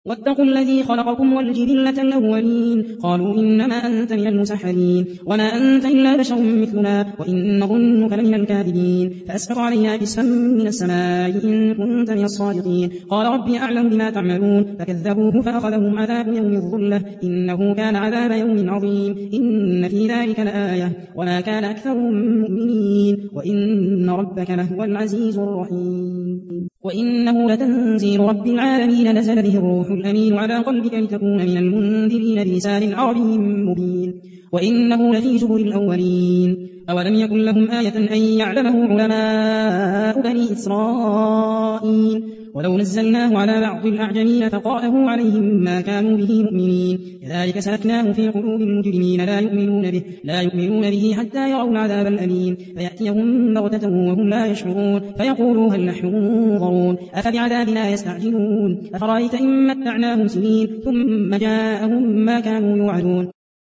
واتقوا الذي خلقكم والجبلة الأولين قالوا إنما أنت من المسحرين وما أنت إلا بشر مثلنا وإن نظنك لمن الكاذبين فأسقط علينا كسفا من السماء إن كنت من الصادقين قال ربي أعلم بما تعملون فكذبوه فأخذهم عذاب يوم الظلة إنه كان عذاب يوم عظيم إن في ذلك لآية وما كان أكثرهم مؤمنين وإن ربك لهو العزيز الرحيم وإنه لتنزيل رب العالمين نزل به الروح الأمين على قلبك لتكون من المنذرين بلسان عربي مبين وإنه لفي زبر الأولين أولم يكن لهم آية أن يعلمه علماء بني إسرائيل ولو نزلناه على بعض الأعجمين فقرأه عليهم ما كانوا به مؤمنين كذلك سلكناه في قلوب المجرمين لا يؤمنون به حتى يروا العذاب الأليم فيأتيهم بغتة وهم لا يشعرون فيقولوا هل نحن منظرون أفبعذابنا يستعجلون أفرأيت إن متعناهم سنين ثم جاءهم ما كانوا يوعدون